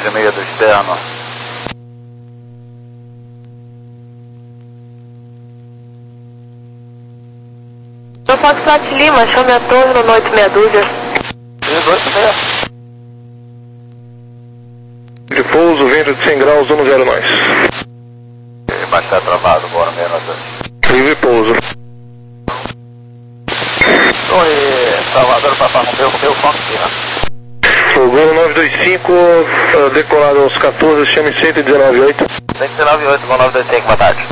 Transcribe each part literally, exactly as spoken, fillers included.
e meia do externo. Eu faço Foxtrot Lima, chame a torre no noite meia dúzia. De pouso, vento de cem graus, um zero nós. Baixar travado, bora, meia nota. Livre pouso. Torre Salvador, Papá Romeu, Romeu, Fox Lima. O Gol nove dois cinco, decolado aos quatorze, chame cento e dezenove oito. cento e dezenove oito, Gol nove dois cinco, boa tarde.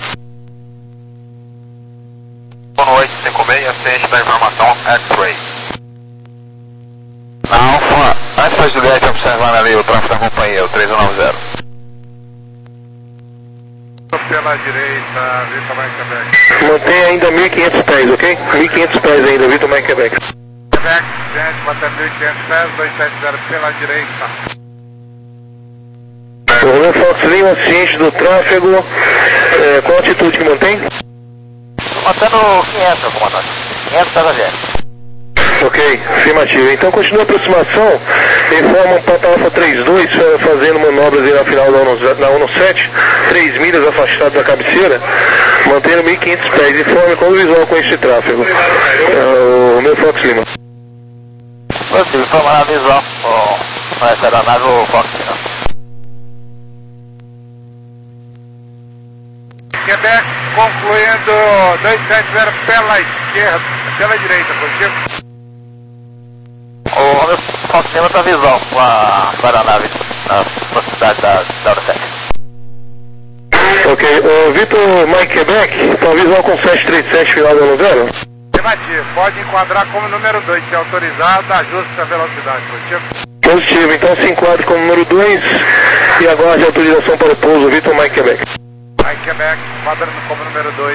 Gol oito cinco seis, ciente da informação X-Ray. Na Alfa, Alfa Juliette observando ali o tráfego da companhia, o três um nove zero. Pela direita, Vitor Mike Quebec. Mantém ainda mil e quinhentos pés, ok? mil e quinhentos pés ainda, Vitor Mike Quebec. Quebec, gente, mantém mil e quinhentos pés, dois sete zero pela direita. O Fox Lima, ciente do tráfego, é, qual altitude que mantém? Mantendo quinhentos, comandante. quinhentos passageiros. Ok, afirmativo. Então continua a aproximação, informa o Papa Alfa trinta e dois, fazendo manobras aí na final da ONU sete, três milhas afastado da cabeceira, mantendo mil e quinhentos pés. Informe qual o visual com esse tráfego. É, o meu Fox Lima. Você informa na visual com essa aeronave, o Fox Lima. Quebec, concluindo dois sete zero pela esquerda, pela direita, positivo. O meu Fox Lima está visual com a aeronave na proximidade da, da hora sete. Ok, o Vitor Mike Quebec, então visual com sete três sete final da zero. Afirmativo, pode enquadrar como número dois, se autorizado, ajuste a velocidade, positivo. Positivo, então se enquadra como número dois e aguarde a autorização para o pouso, Vitor Mike Quebec. Mike Quebec, enquadrando como número dois.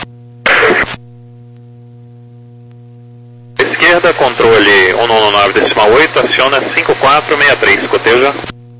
Esquerda, controle um nove nove decimal oito, aciona cinco quatro seis três, coteja.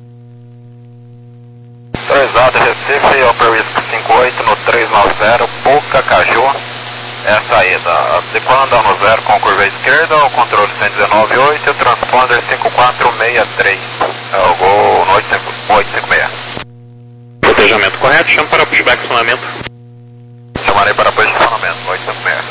Autorizado, Recife, Upper Risk cinco oito no três nove zero, Boca Caju. É a saída. Decolando no zero com curva à esquerda, o controle cento e dezenove oito, o transponder cinco quatro seis três. É o Gol no oito cinco seis. Cotejamento correto, chama para pushback acionamento. Chamarei para posicionamento, oito cinco seis.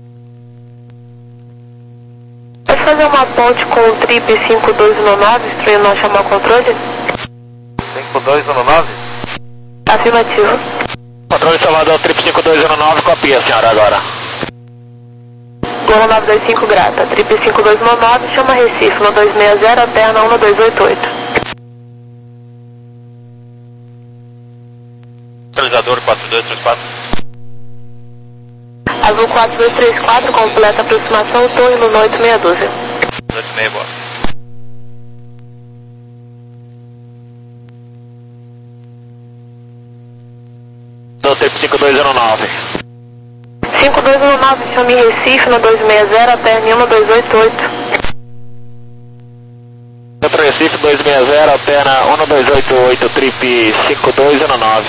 Pode fazer uma ponte com o trip cinco dois um nove, instruindo não chamar o controle? cinco dois um nove? Afirmativo. Controle Salvador, trip cinco dois um nove, copia, senhora, agora. Gol nove dois cinco, grata. Trip cinco dois um nove, chama Recife, um dois seis zero, alterna um dois oito oito. Atualizador quatro dois três quatro. Azul quatro dois três quatro, completa aproximação, torre no noite meia dúzia. oito seis, boa. Do trip cinco dois um nove. cinco dois um nove, chame Recife, no dois seis zero, alterna um dois oito oito. Centro Recife, dois seis zero, alterna um dois oito oito, trip cinco dois um nove.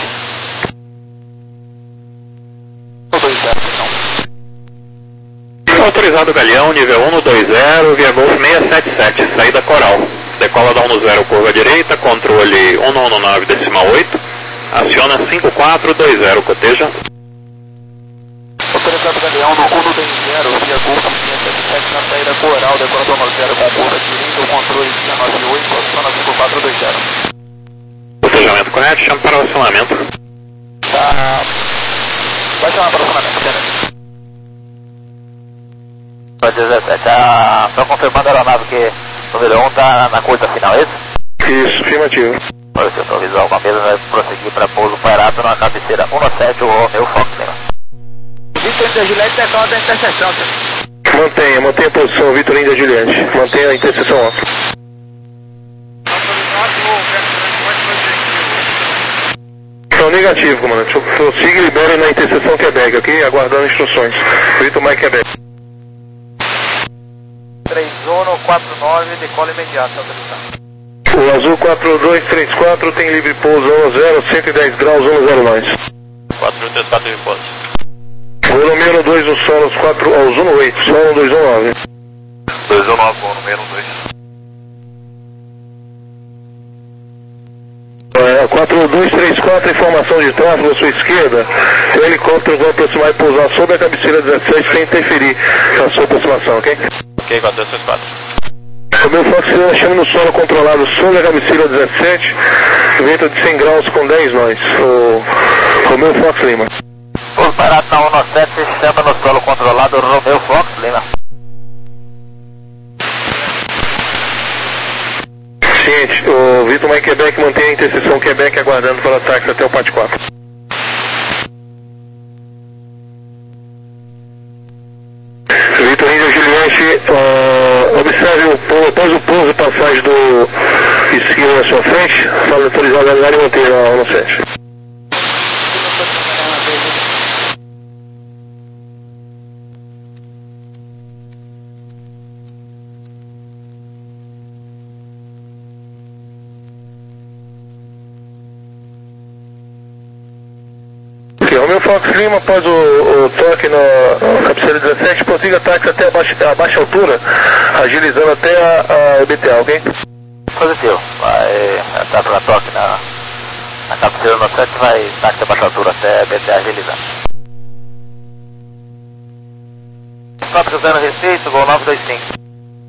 Autorizado Galeão, nível um dois zero, via Golf seiscentos e setenta e sete, saída Coral. Decola da um zero, curva direita, controle um nove decimal oito, aciona cinco quatro dois zero, coteja. Autorizado Galeão no um dois zero, via Golf seiscentos e setenta e sete, na saída Coral, decola da um zero, com curva direita, o controle dezenove oito, aciona cinco quatro dois zero. Cotejamento correto, chama para o acionamento. Tá. Vai chamar para o acionamento, entendeu? dezessete, ah, só confirmando a aeronave que o número um está na curta final, é isso? Isso, afirmativo. Olha, se eu estou visual com a mesa, vai prosseguir para pouso parado na cabeceira um sete, o meu Fox Lima. Vitor da Juliette decola da interseção, senhor. Mantenha, mantenha a posição, Vitor Índia Juliette. Mantenha a interseção alta. Então, negativo, comandante. Prossiga e libere na interseção Quebec, ok? Aguardando instruções. Vitor Mike Quebec. três um quatro nove, decola imediata, autorizado. O Azul quatro dois três quatro tem livre pouso um zero, cento e dez graus, um zero nós. quatro dois três quatro, livre pouso. Volume um dois do Solos quatro aos um oito, Solo dois um nove. dois um nove, volume um dois. quatro, informação de tráfego à sua esquerda. O helicóptero vai aproximar e pousar sobre a cabeceira dezessete sem interferir na sua aproximação, ok? Ok, quatro dois seis quatro. Romeu Fox Lima chama no solo controlado sobre a cabeceira dezessete, vento de cem graus com dez nós. O Romeu Fox Lima. Pouso parado na um nove sete, chama no solo controlado Romeu Fox Lima. Ciente, o Vitor Mike Quebec mantém a interseção Quebec aguardando para táxi até o P A T quatro. Vitor Índia Juliette, uh, observe o pouso, após o pouso e passagem do esquilo na sua frente, fala autorizado a lugar e manter a um nove sete. Romeu Fox Lima, após o, o toque na, na cabeceira dezessete, prossiga táxi até a baixa, a baixa altura, agilizando até a, a E B T A, ok? Positivo, vai entrar para toque na, na cabeceira no sete, vai táxi a baixa altura até a B T A agilizando. quatro zero Receita, Gol nove dois cinco.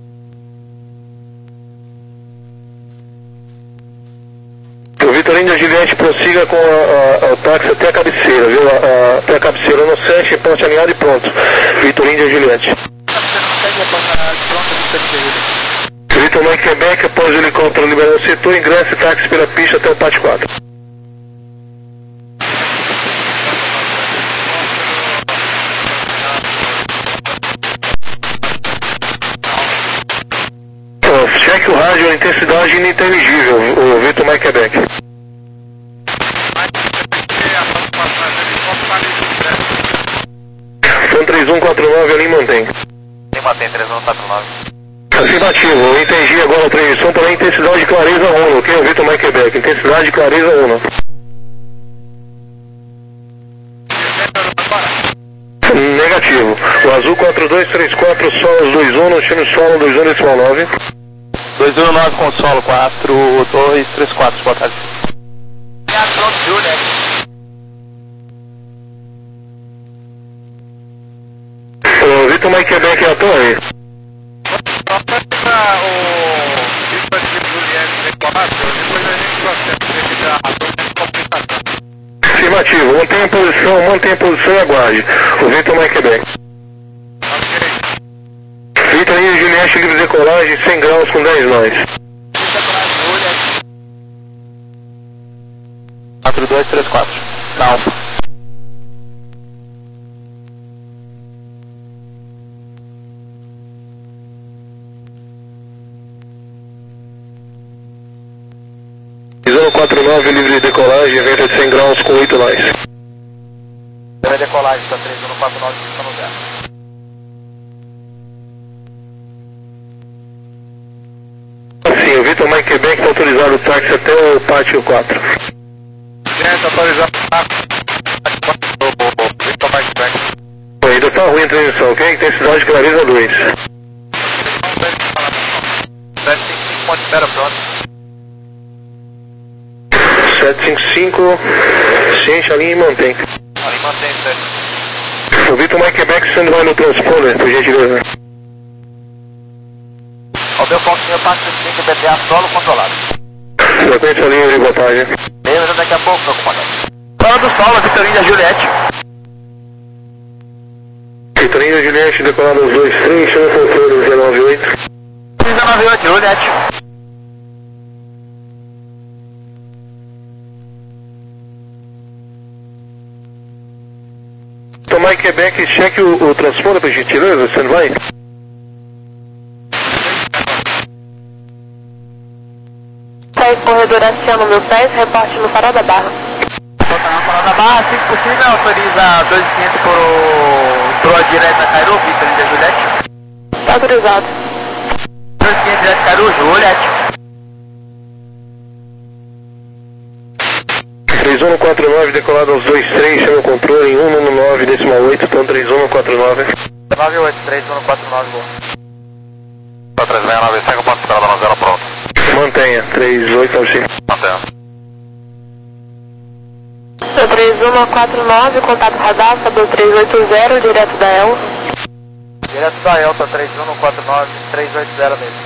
O Vitor Índia Juliette prossiga com a, a, o táxi até a cabeceira, viu? A, a, até a cabeceira no sete, ponte alinhado e pronto. Vitor Índia Juliette. Vitor Mike Quebec, após o helicóptero liberar o setor, ingressa e táxi pela pista até o P A T quatro. Oh, cheque o rádio, a intensidade ininteligível, o Vitor Mike Quebec. São três um quatro nove ali mantém. Tem mantém três um quatro nove. Afirmativo, eu entendi agora a transmissão para a intensidade de clareza um, ok? O Vitor Mike Quebec, intensidade de clareza um. Negativo. O azul quatro dois três quatro, solos dois um, no time solo dois um decimal nove. dois um nove com solo quatro dois três quatro, boa tarde. O Vitor Mike Quebec é a torre. Afirmativo, mantenha a posição, mantenha a posição e aguarde. O Vitor Mike Quebec. Vitor Índia Juliette, livre decolagem, cem graus com dez nós. quatro dois três quatro. Não. Visão quatro nove, livre de decolagem, vento de cem graus com oito nós. Livre decolagem, está três um quatro nove, está no zero. Sim, o Vitor Mike Quebec está autorizado o táxi até o pátio quatro. Gente, autorizado o táxi. O Vitor Mike Quebec. Ainda está ruim a transmissão, ok? Intensidade de clareza dois. sete cinco cinco, ponte espera pronto. sete cinco cinco, ciente, alinha e mantém. Ali mantém, sete. O Vitor Mike Quebec sendo vai no transponder, por gentileza. Romeu Fox, meu táxi cinco, B T A solo controlado. Frequência livre, boa tarde. Beleza, daqui a pouco, meu comandante. Fala do solo, Vitor Índia Juliette. Vitor Índia Juliette, decolado aos dois três, chama o controle dezenove oito. dezenove oito, Juliette. Tomar em Quebec, cheque o, o transponder, por gentileza, você não vai? seis, corredor acima, meu seis, reporte no Farol da Barra. Estou na Farol da Barra, se possível, autoriza dois mil e quinhentos por proa direta Cairu, Vitor Índia Juliette. Está autorizado. dois mil e quinhentos direto Cairu, Juliette. três um quatro nove, decolado aos dois três, chama o controle em um um nove, decimal oito, então três um quatro nove. nove oito, três um quatro nove, boa. três seis nove cinco, ponto esperado no zero, pronto. Mantenha, três oito nove cinco. Mantenha. um quatro nove, contato radar, Sabor três oito zero, direto da El. Direto da El, tá três um quatro nove, três oito zero mesmo.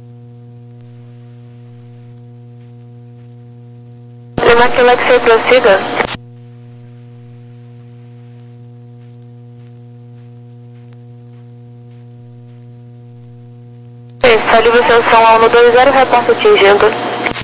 Lima Quebec, você prossiga. Está livre sanção A um dois zero, reporta atingindo.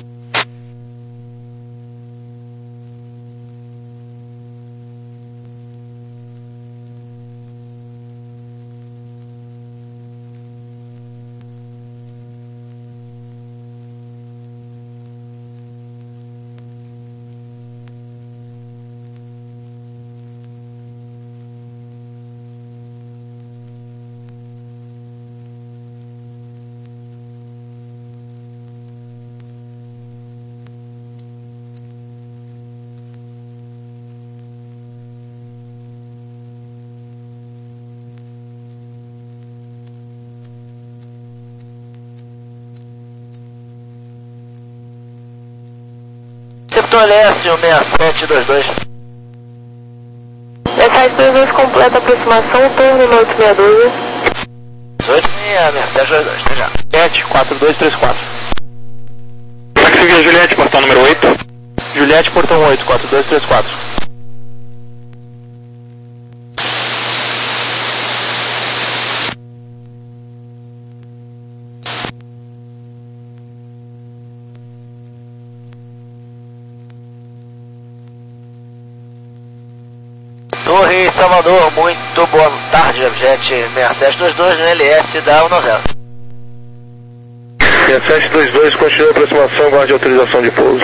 Setor Leste, um seis sete dois dois. Mensagem dois dois completa aproximação, turno no oito seis dois. oito seis seis dois dois, até já. sete quatro dois três quatro. Táxi Via Juliette, portão número oito. Juliette, portão oito, quatro dois três quatro. Torre Salvador, muito boa tarde, Jet seis sete dois dois, L S da um zero. seis sete dois dois, continua a aproximação, guarde autorização de pouso.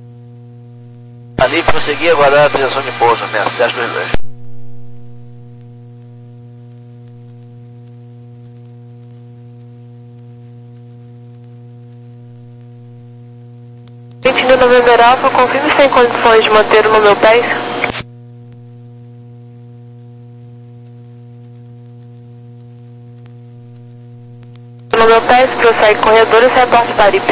Ali prosseguir, aguardar a autorização de pouso, seis sete dois dois. vinte de Novembro Alfa, confirme se tem condições de manter o número dez. No meu pé, prossegue corredores, reporte Paripe.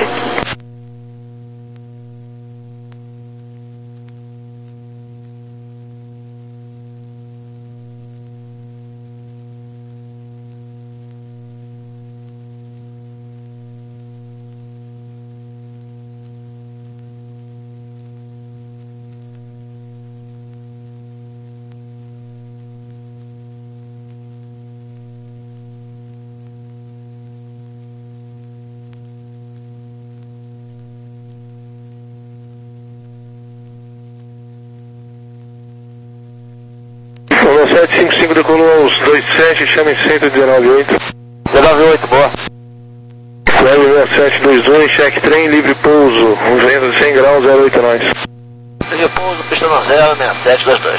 sete cinco cinco decolou aos dois sete, chama em centro dezenove oito. dezenove oito, boa. seis sete dois dois, cheque trem, livre pouso, vento de cem graus, zero oito nós. Livre pouso, pista no zero, seis sete dois dois.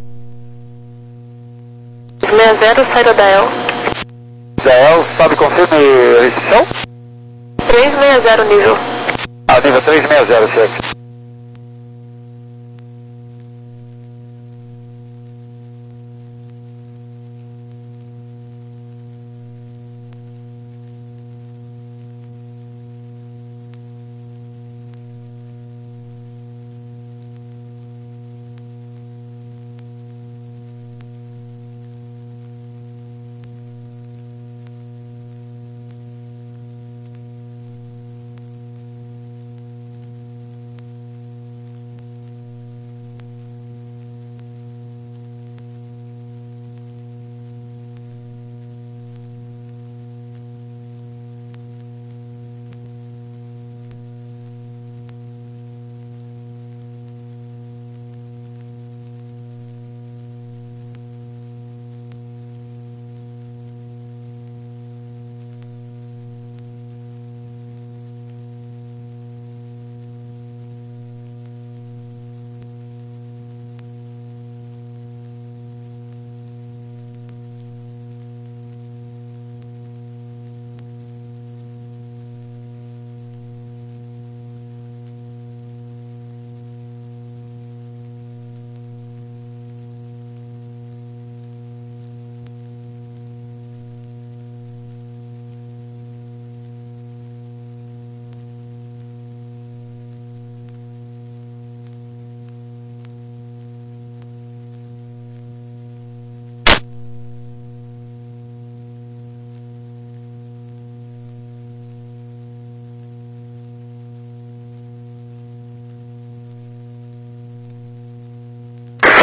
seis zero, saída da El. Da El, sabe, confirme a restrição? três seis zero, nível. Ah, nível três seis zero, cheque.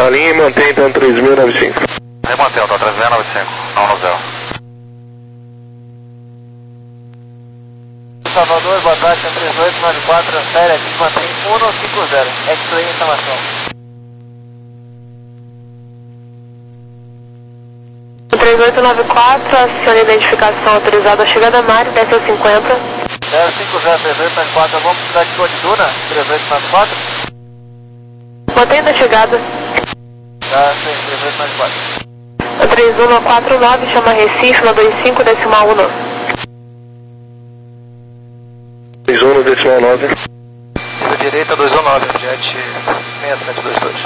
Alinha e mantém então três mil e noventa e cinco. Remanteu, tá três mil e noventa e cinco, não no zero. Salvador, boa tarde, três oito nove quatro, transfere aqui, mantém um um cinco zero, X-Ray instalação. três oito nove quatro, aciona identificação autorizada a chegada Mário, desce a cinquenta. zero cinco zero três oito nove quatro, vamos precisar de code Duna, três oito nove quatro? Mantém a chegada. Tá, sim, três oito nove quatro. três um quatro nove, chama Recife, na vinte e cinco decimal um. três um decimal nove. Pista direita dois um nove, jet seis sete dois dois.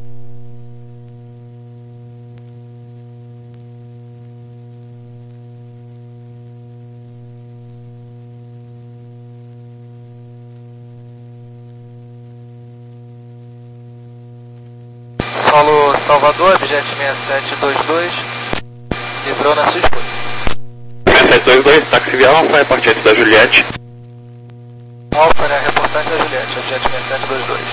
Solo Salvador, jet seis sete dois dois, livrou na sua escolha. seis sete dois dois, táxi via Alfa, é partente da Juliette. Alfa, né? Reportagem da Juliette, jet seis sete dois dois.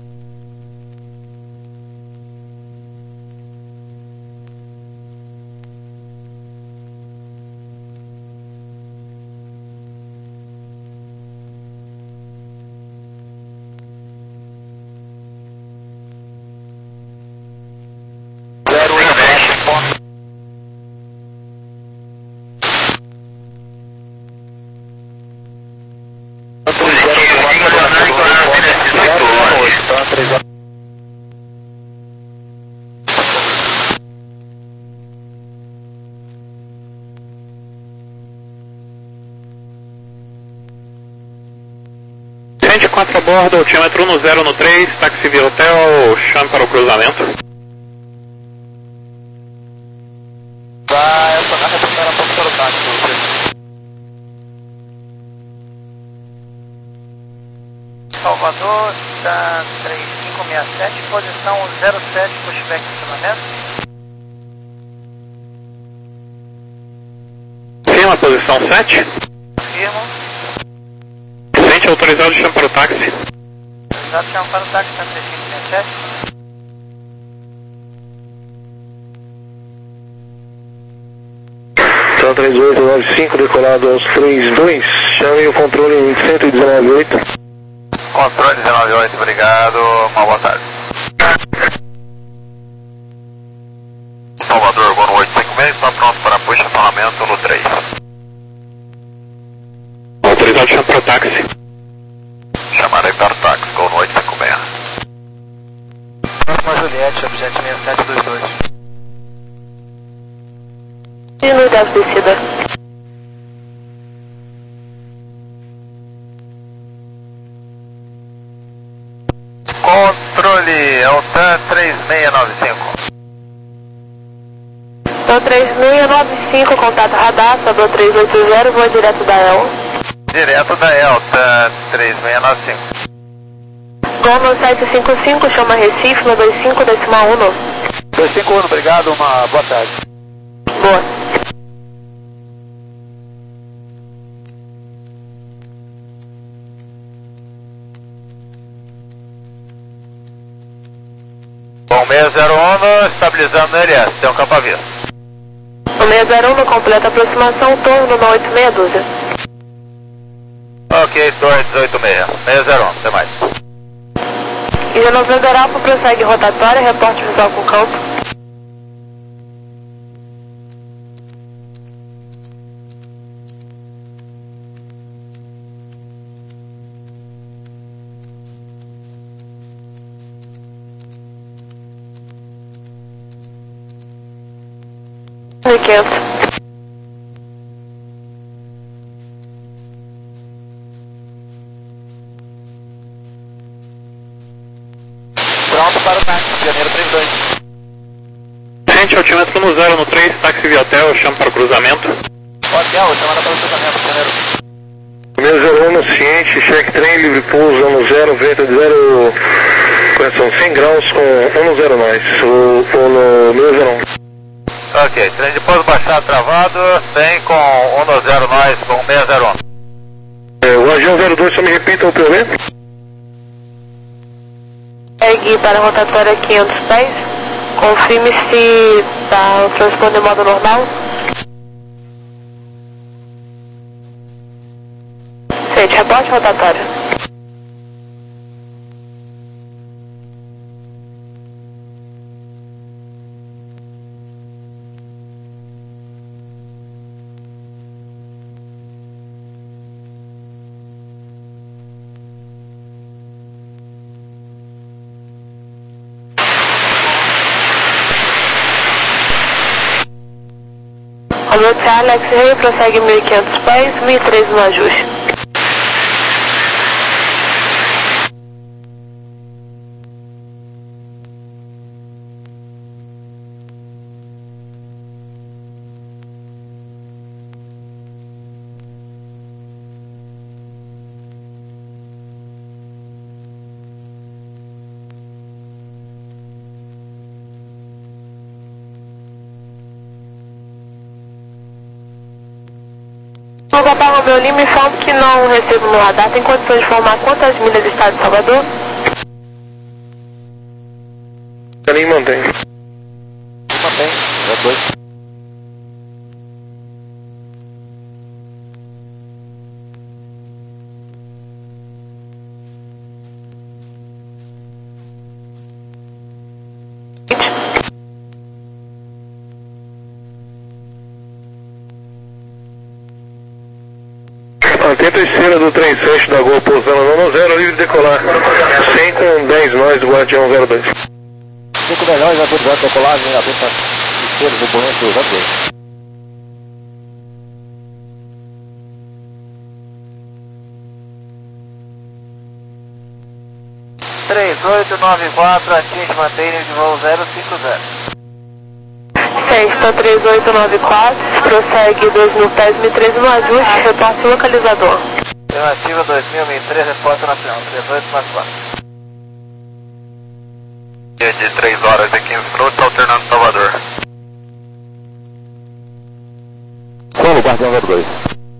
vinte e quatro a bordo, altímetro um zero no três, táxi via hotel, chame para o cruzamento. Vai, essa nave é para pouco para o táxi. Salvador, tá três cinco seis sete, posição zero sete, pushback estacionamento. Firma, posição sete. Firmo. Cliente autorizado, chame para o táxi. Autorizado, chama para o táxi, tá três cinco seis sete. Então três oito nove cinco, decolado aos três dois, chame o controle em cento e dezenove oito. Controle dezenove oito, obrigado, uma boa tarde. Salvador, Gol oito cinco seis, está pronto para push acionamento no três. Autorizado, chame para o táxi. Chamarei para o táxi, Gol oito cinco seis. Próxima Juliette, objeto seis sete dois dois. Continue das descida. Controle, Altan três seis nove cinco. Então três seis nove cinco, contato radar, Salvador três oito zero, voa direto da E L. Direto da Elta três seis nove cinco. Gol no sete cinco cinco, chama Recife, no vinte e cinco decimal um. dois cinco um, obrigado, uma boa tarde. Boa. Bom, seis zero um, estabilizando no L S, tem um campo à vista. O seis zero um, no completa aproximação, torno no oito meia dúzia. Ok, dois oito seis, seis zero um, até mais. E de November Alfa prossegue rotatória, reporte visual com campo. mil e quinhentos. Pronto para o táxi, Janeiro três dois. Gente, altímetro no zero no três, táxi via hotel, chame para o cruzamento. Hotel, chamada para o cruzamento, Janeiro. seis zero um no ciente, cheque trem, livre pouso, ano zero, vento de zero, correção cem graus com um zero mais, o, o no seis zero um. Ok, trem de pouso baixado travado, tem com um zero nós, com seis zero um. É, o Agião zero dois, só me repita o P O V. Segue para a rotatória quinhentos pés. Confirme se tá o transponder em modo normal. Sente, rebote rotatório. Alô, Alex Rei, prossegue mil e quinhentos pés, mil e três no ajuste. O Papa Romeu Lima informa que não recebo no radar. Tem condições de informar quantas milhas está de Salvador? Ali mantém. Mantém, já dois. Mantém terceira do trem sete da Gol pousando no zero, livre de decolar. cem com dez nós do Guardião zero dois. cinco melhores, autorizado de decolagem, aberta terceira do Bonito zero dois. três oito nove quatro, atinge mantenha de voo zero cinco zero. Sexta três oito nove quatro, prossegue dois mil pés, mil e treze no ajuste, reporte localizador. Estimativa dois mil, mil e treze, reporte nacional, três oito nove quatro. Dia de três horas e quinze minutos, alternando Salvador. Solo, Guardião zero dois.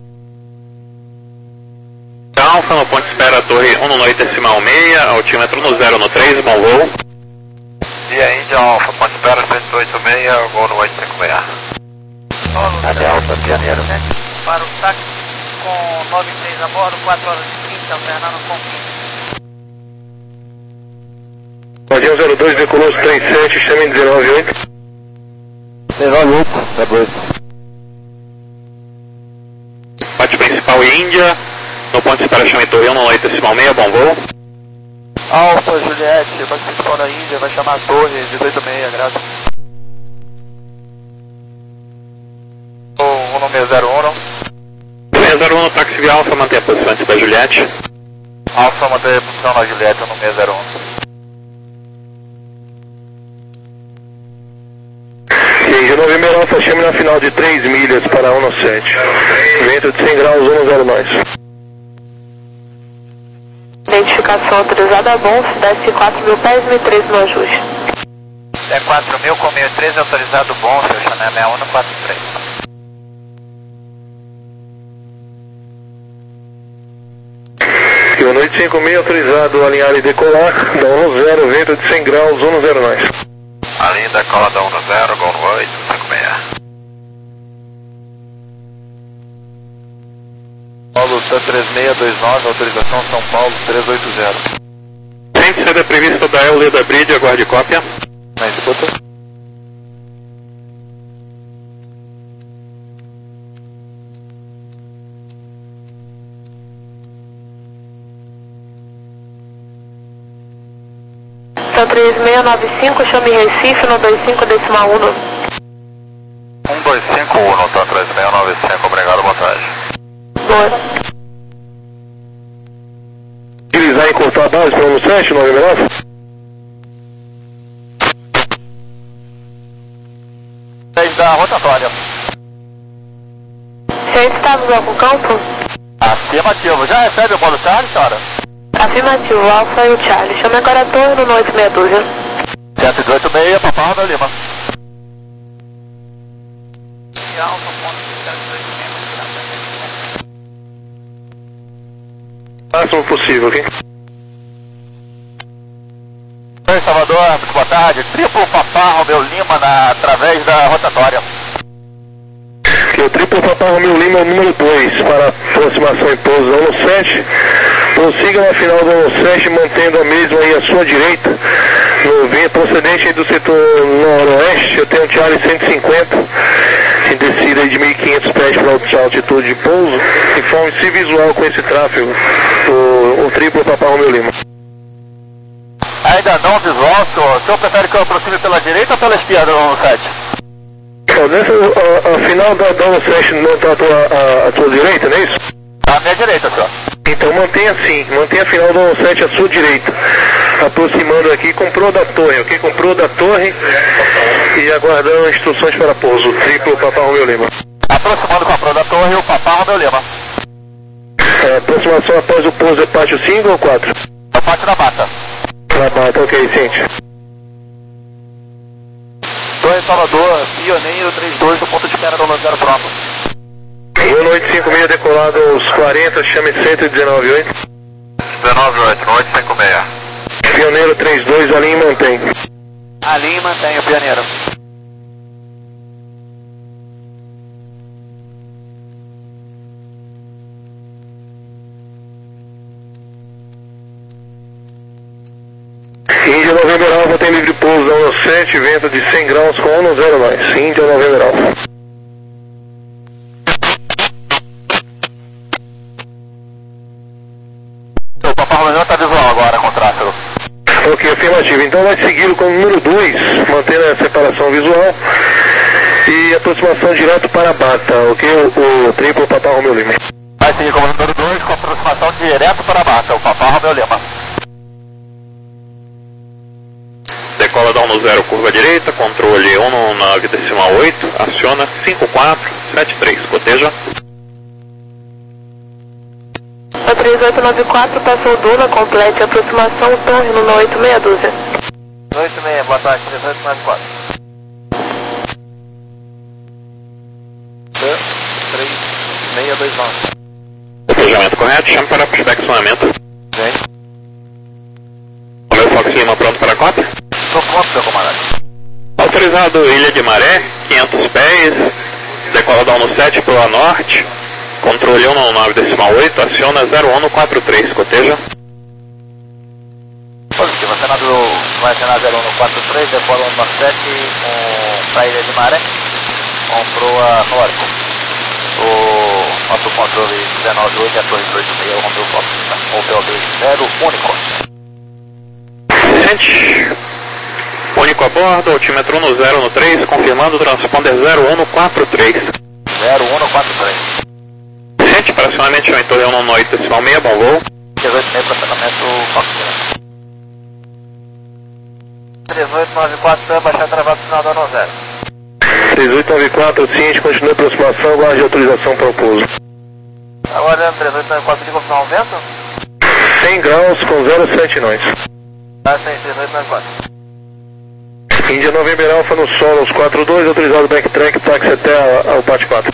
Alfa no ponto de espera, torre um no oito decimal seis, altímetro no zero no três, bom voo. Dia Índia Alfa, ponto de espera cento e oitenta e seis, gol no oito cinco seis. Até Alfa, Janeiro, né? Para o táxi com nove seis a bordo, quatro horas e trinta, alternando com quinze. Guardião zero dois, decolou os trem sete, chame dezenove oito. dezenove oito, zero dois. Bate principal Índia, no ponto de espera chame torre um no oito decimal seis, bom voo. Alfa, Juliette, base principal da Índia, vai chamar a torre dezoito seis, graças. O número zero um. seis zero um no táxi via Alfa, mantém a posição antes da Juliette. Alfa, mantém a posição na Juliette, o número zero um. Índia nove mil Alfa, chame na final de três milhas para um no sete. Vento de cem graus, um no zero nós. Identificação autorizada, bom, desce quatro mil pés, mil e treze no ajuste. É quatro mil com mil e treze, autorizado bom, seu Chanel sessenta e um no quatro três. E o noite cinco mil, autorizado alinhar e decolar, da um no zero, vento de cem graus, um no zero nós. Ali decola da um no zero, gol no oito cinco seis. Paulo Santa três seis dois nove, autorização São Paulo três oito zero. Sem saída prevista da Eule da Bridge, aguarde cópia. Mas botou. São três seis nove cinco, chame Recife no dois cinco decimal um. um dois cinco um, tá três seis nove cinco, obrigado, boa tarde. Boa. Utilizar e encurtar a base para um no sete, nove mil Alfa? dez da rotatória. Senhor, estamos ao campo? Afirmativo. Já recebe o bolo Charlie, senhora? Afirmativo, Alfa e o Charlie. Chame agora a torre no oito meia dúzia. cento e dezoito seis, Papai Romeu Lima. E Alfa, ponto de espera dezoito seis. Máximo possível, ok? dois, Salvador, muito boa tarde. Triplo Papá Romeu Lima na, através da rotatória. Que o triplo Papá Romeu Lima é o número dois para aproximação em pouso da um sete. Prossiga na final do um sete, mantendo a mesma aí à sua direita. No vento procedente aí do setor noroeste, eu tenho um Charlie cento e cinquenta. Em descida aí de mil e quinhentos pés para a altitude de pouso. Informe-se visual com esse tráfego. O, o triplo Papá Romeu Lima. Ainda não visual, senhor. O senhor prefere que eu aproxime pela direita ou pela esquerda no sete? Nessa, a, a final da, da um sete não está a tua, a, a tua direita, não é isso? À minha direita, senhor. Então mantenha assim, mantenha a final do um sete à sua direita. Aproximando aqui com pro da torre, ok? Com pro da torre e aguardando instruções para pouso. Triplo Papá Romeu Lima. Aproximando com a pro da torre, o Papá Romeu Lima. É, aproximação após o pouso é pátio cinco ou quatro? É o pátio da mata. Da mata, ok, ciente. Torre Salvador, Pioneiro trinta e dois do ponto de espera do zero pronto. Boa noite, cinco seis decolado aos quarenta, chame cento e dezenove oito. dezenove oito, noite cinco seis. Pioneiro trinta e dois, alinha e mantém. Alinha e mantém o Pioneiro. Índia November Alfa tem livre pouso da um sete, vento de cem graus com um zero mais. Índia November Alfa. O Papá Romeu está visual agora com o tráfego. Ok, afirmativo. Então vai segui-lo com o número dois, mantendo a separação visual e aproximação direto para a Bata, ok? O, o triplo Papá Romeu Lima. Vai seguir como número dois com aproximação direto para a Bata, o Papá Romeu Lima. Decola da um zero, curva direita, controle um nove decimal oito, aciona cinco quatro sete três, coteja. O três oito nove quatro passou Duna, complete aproximação, torre no oito meia dúzia. oito seis, boa tarde, três oito nove quatro. três seis dois nove. Cotejamento correto, chame para perfeccionamento. Vem. Romeu Fox Lima pronto para a cota. Estou pronto, seu comandante. Autorizado Ilha de Maré, quinhentos pés, decola da um sete para o norte, controle um nove decimal oito, aciona zero um quatro três, coteja. Positivo, acionado, vai acionar zero um quatro três, decola um sete para a Ilha de Maré, com proa norte. O nosso controle dezenove oito é a torre dois seis, o Romeu Fox, o P O B zero, único. Gente, único a bordo, altímetro no zero no três, confirmando o transponder zero um quatro três. zero um quatro três. Gente, para acionamento em torre um oito decimal seis, bom voo. dezoito seis para acionamento Fox. três oito nove quatro, baixar travado final da um zero. três oito nove quatro, ciente, continua a aproximação, guarde autorização para o pouso. Agora três oito nove quatro, diga final vento. cem graus com zero sete nós. Tá, sim, três oito nove quatro. Índia November Alfa no solo aos quatro dois, autorizado backtrack, táxi até a, ao Pat quatro.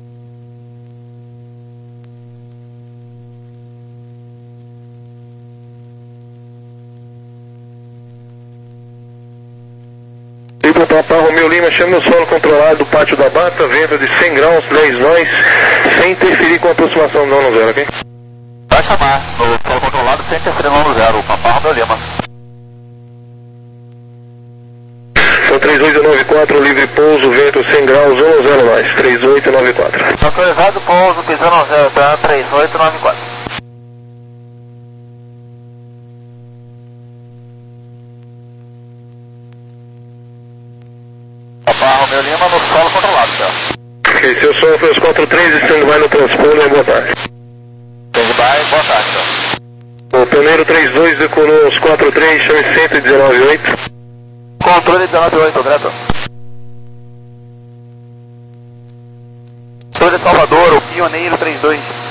Triplo Papá Romeu Lima, chame no solo controlado do pátio da Bata, vento de cem graus, dez nós, sem interferir com a aproximação do ano zero, ok? Vai chamar no solo controlado sem interferir no ano zero, o Papá Romeu Lima. São três oito nove quatro, livre pouso, vento cem graus, um zero mais, três oito nove quatro. Autorizado pouso, pisando no zero, tá? três oito nove quatro. Papá Romeu Lima no solo controlado, tá? Ok, seu solo foi os quatro três, stand-by no transponder, boa tarde. Stand-by, boa tarde, tá? O pioneiro trinta e dois decolou aos quatro três, chame cento e dezenove oito. Controle dezenove oito, direto. Torre Salvador, o Pioneiro trinta e dois.